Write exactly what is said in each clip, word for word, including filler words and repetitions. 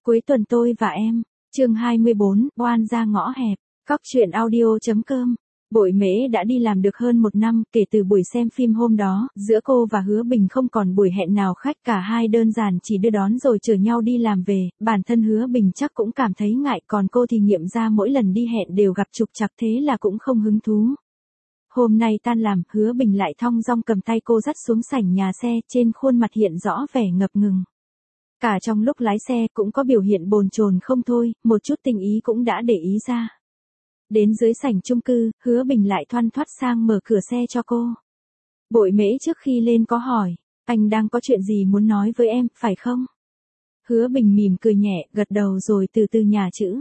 Cuối tuần tôi và em, chương hai mươi bốn, oan ra ngõ hẹp, cóc truyện audio.com. Bội Mễ đã đi làm được hơn một năm, kể từ buổi xem phim hôm đó, giữa cô và Hứa Bình không còn buổi hẹn nào khách, cả hai đơn giản chỉ đưa đón rồi chở nhau đi làm về, bản thân Hứa Bình chắc cũng cảm thấy ngại, còn cô thì nghiệm ra mỗi lần đi hẹn đều gặp trục trặc, thế là cũng không hứng thú. Hôm nay tan làm, Hứa Bình lại thong dong cầm tay cô dắt xuống sảnh nhà xe, trên khuôn mặt hiện rõ vẻ ngập ngừng. Cả trong lúc lái xe cũng có biểu hiện bồn chồn không thôi, một chút tình ý cũng đã để ý ra. Đến dưới sảnh chung cư, Hứa Bình lại thoăn thoắt sang mở cửa xe cho cô. Bội Mễ trước khi lên có hỏi, anh đang có chuyện gì muốn nói với em, phải không? Hứa Bình mỉm cười nhẹ, gật đầu rồi từ từ nhả chữ.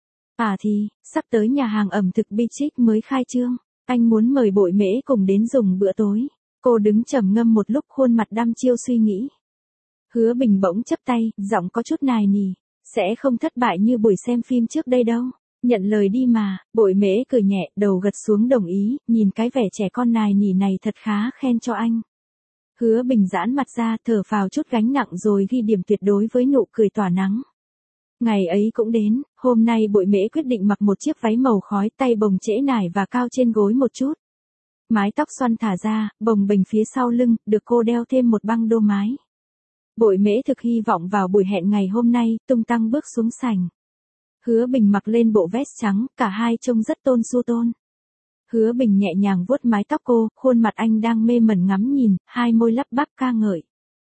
À thì, sắp tới nhà hàng ẩm thực Beatrice mới khai trương, anh muốn mời Bội Mễ cùng đến dùng bữa tối. Cô đứng trầm ngâm một lúc, khuôn mặt đăm chiêu suy nghĩ. Hứa Bình bỗng chắp tay, giọng có chút nài nỉ, sẽ không thất bại như buổi xem phim trước đây đâu. Nhận lời đi mà. Bội Mễ cười nhẹ, đầu gật xuống đồng ý, nhìn cái vẻ trẻ con nài nỉ này thật khá khen cho anh. Hứa Bình giãn mặt ra, thở phào chút gánh nặng rồi ghi điểm tuyệt đối với nụ cười tỏa nắng. Ngày ấy cũng đến, hôm nay Bội Mễ quyết định mặc một chiếc váy màu khói, tay bồng trễ nải và cao trên gối một chút. Mái tóc xoăn thả ra, bồng bềnh phía sau lưng, được cô đeo thêm một băng đô mái. Bội Mễ thực hy vọng vào buổi hẹn ngày hôm nay, tung tăng bước xuống sảnh. Hứa Bình mặc lên bộ vest trắng, cả hai trông rất tôn su tôn. Hứa Bình nhẹ nhàng vuốt mái tóc cô, khuôn mặt anh đang mê mẩn ngắm nhìn, hai môi lắp bắp ca ngợi.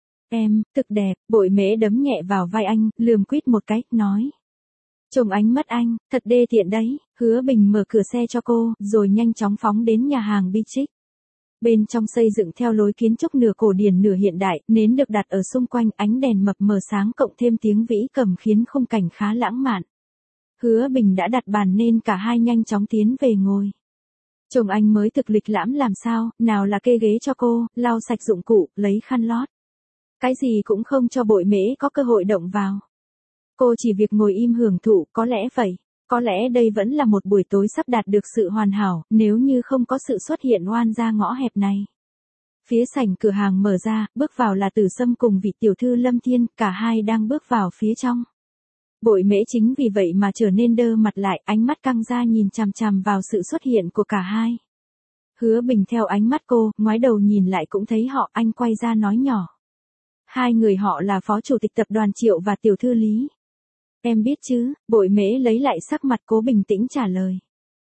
Em, thực đẹp. Bội Mễ đấm nhẹ vào vai anh, lườm quýt một cái, nói. Trông ánh mắt anh, thật đê tiện đấy. Hứa Bình mở cửa xe cho cô, rồi nhanh chóng phóng đến nhà hàng Beatrice. Bên trong xây dựng theo lối kiến trúc nửa cổ điển nửa hiện đại, nến được đặt ở xung quanh, ánh đèn mập mờ sáng cộng thêm tiếng vĩ cầm khiến khung cảnh khá lãng mạn. Hứa Bình đã đặt bàn nên cả hai nhanh chóng tiến về ngồi. Chồng anh mới thực lịch lãm làm sao, nào là kê ghế cho cô, lau sạch dụng cụ, lấy khăn lót. Cái gì cũng không cho Bội Mễ có cơ hội động vào. Cô chỉ việc ngồi im hưởng thụ, có lẽ vậy. Có lẽ đây vẫn là một buổi tối sắp đạt được sự hoàn hảo, nếu như không có sự xuất hiện oan ra ngõ hẹp này. Phía sảnh cửa hàng mở ra, bước vào là Tử Sâm cùng vị tiểu thư Lâm Thiên, cả hai đang bước vào phía trong. Bội Mễ chính vì vậy mà trở nên đơ mặt lại, ánh mắt căng ra nhìn chằm chằm vào sự xuất hiện của cả hai. Hứa Bình theo ánh mắt cô, ngoái đầu nhìn lại cũng thấy họ, anh quay ra nói nhỏ. Hai người họ là phó chủ tịch tập đoàn Triệu và tiểu thư Lý. Em biết chứ, Bội Mễ lấy lại sắc mặt cố bình tĩnh trả lời.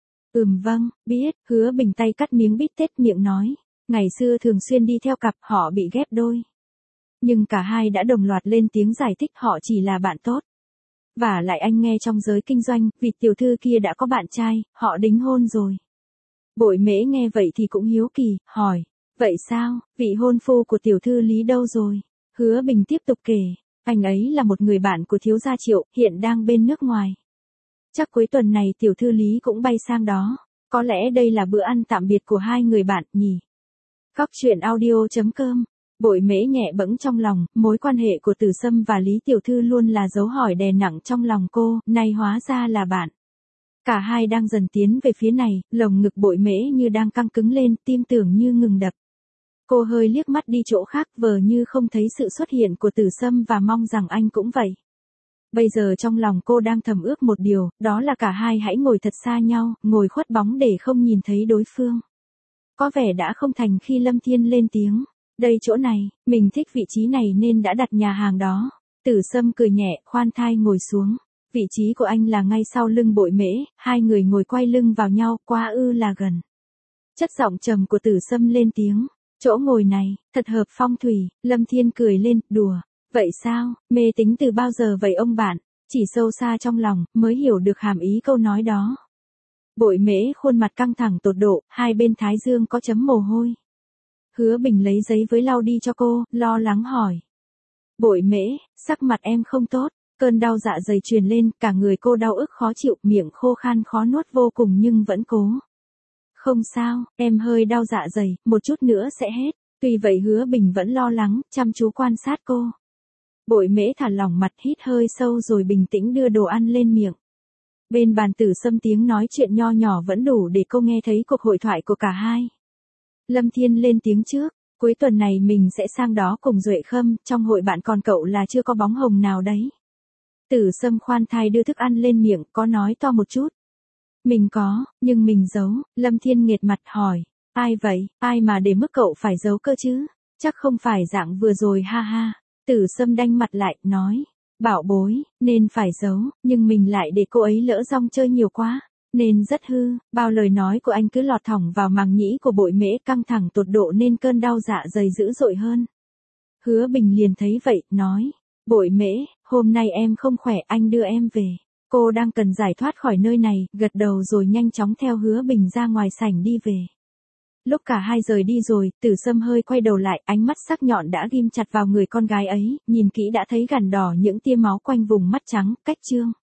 Ừm vâng, biết. Hứa Bình tay cắt miếng bít tết miệng nói. Ngày xưa thường xuyên đi theo cặp, họ bị ghép đôi. Nhưng cả hai đã đồng loạt lên tiếng giải thích họ chỉ là bạn tốt. Và lại anh nghe trong giới kinh doanh, vị tiểu thư kia đã có bạn trai, họ đính hôn rồi. Bội Mễ nghe vậy thì cũng hiếu kỳ, hỏi. Vậy sao, vị hôn phu của tiểu thư Lý đâu rồi? Hứa Bình tiếp tục kể. Anh ấy là một người bạn của thiếu gia Triệu, hiện đang bên nước ngoài. Chắc cuối tuần này tiểu thư Lý cũng bay sang đó. Có lẽ đây là bữa ăn tạm biệt của hai người bạn, nhỉ? Cóc truyện audio.com. Bội Mễ nhẹ bẫng trong lòng, mối quan hệ của Tử Sâm và Lý tiểu thư luôn là dấu hỏi đè nặng trong lòng cô, nay hóa ra là bạn. Cả hai đang dần tiến về phía này, lồng ngực Bội Mễ như đang căng cứng lên, tim tưởng như ngừng đập. Cô hơi liếc mắt đi chỗ khác, vờ như không thấy sự xuất hiện của Tử Sâm và mong rằng anh cũng vậy. Bây giờ trong lòng cô đang thầm ước một điều, đó là cả hai hãy ngồi thật xa nhau, ngồi khuất bóng để không nhìn thấy đối phương. Có vẻ đã không thành khi Lâm Thiên lên tiếng. Đây chỗ này, mình thích vị trí này nên đã đặt nhà hàng đó. Tử Sâm cười nhẹ, khoan thai ngồi xuống. Vị trí của anh là ngay sau lưng Bội Mễ, hai người ngồi quay lưng vào nhau, quá ư là gần. Chất giọng trầm của Tử Sâm lên tiếng. Chỗ ngồi này, thật hợp phong thủy. Lâm Thiên cười lên, đùa. Vậy sao, mê tính từ bao giờ vậy ông bạn? Chỉ sâu xa trong lòng, mới hiểu được hàm ý câu nói đó. Bội Mễ khuôn mặt căng thẳng tột độ, hai bên thái dương có chấm mồ hôi. Hứa Bình lấy giấy với lau đi cho cô, lo lắng hỏi. Bội Mễ, sắc mặt em không tốt, cơn đau dạ dày truyền lên, cả người cô đau ức khó chịu, miệng khô khan khó nuốt vô cùng nhưng vẫn cố. Không sao, em hơi đau dạ dày, một chút nữa sẽ hết. Tuy vậy Hứa Bình vẫn lo lắng, chăm chú quan sát cô. Bội Mễ thả lỏng mặt, hít hơi sâu rồi bình tĩnh đưa đồ ăn lên miệng. Bên bàn Tử Sâm tiếng nói chuyện nho nhỏ vẫn đủ để cô nghe thấy cuộc hội thoại của cả hai. Lâm Thiên lên tiếng trước, cuối tuần này mình sẽ sang đó cùng Duệ Khâm, trong hội bạn còn cậu là chưa có bóng hồng nào đấy. Tử Sâm khoan thai đưa thức ăn lên miệng, có nói to một chút. Mình có, nhưng mình giấu. Lâm Thiên nghệt mặt hỏi. Ai vậy, ai mà để mức cậu phải giấu cơ chứ? Chắc không phải dạng vừa rồi ha ha. Tử Sâm đanh mặt lại, nói. Bảo bối, nên phải giấu, nhưng mình lại để cô ấy lỡ rong chơi nhiều quá. Nên rất hư, bao lời nói của anh cứ lọt thỏng vào màng nhĩ của Bội Mễ, căng thẳng tột độ nên cơn đau dạ dày dữ dội hơn. Hứa Bình liền thấy vậy, nói. Bội Mễ, hôm nay em không khỏe, anh đưa em về. Cô đang cần giải thoát khỏi nơi này, gật đầu rồi nhanh chóng theo Hứa Bình ra ngoài sảnh đi về. Lúc cả hai rời đi rồi, Tử Sâm hơi quay đầu lại, ánh mắt sắc nhọn đã ghim chặt vào người con gái ấy, nhìn kỹ đã thấy gàn đỏ những tia máu quanh vùng mắt trắng, cách trương.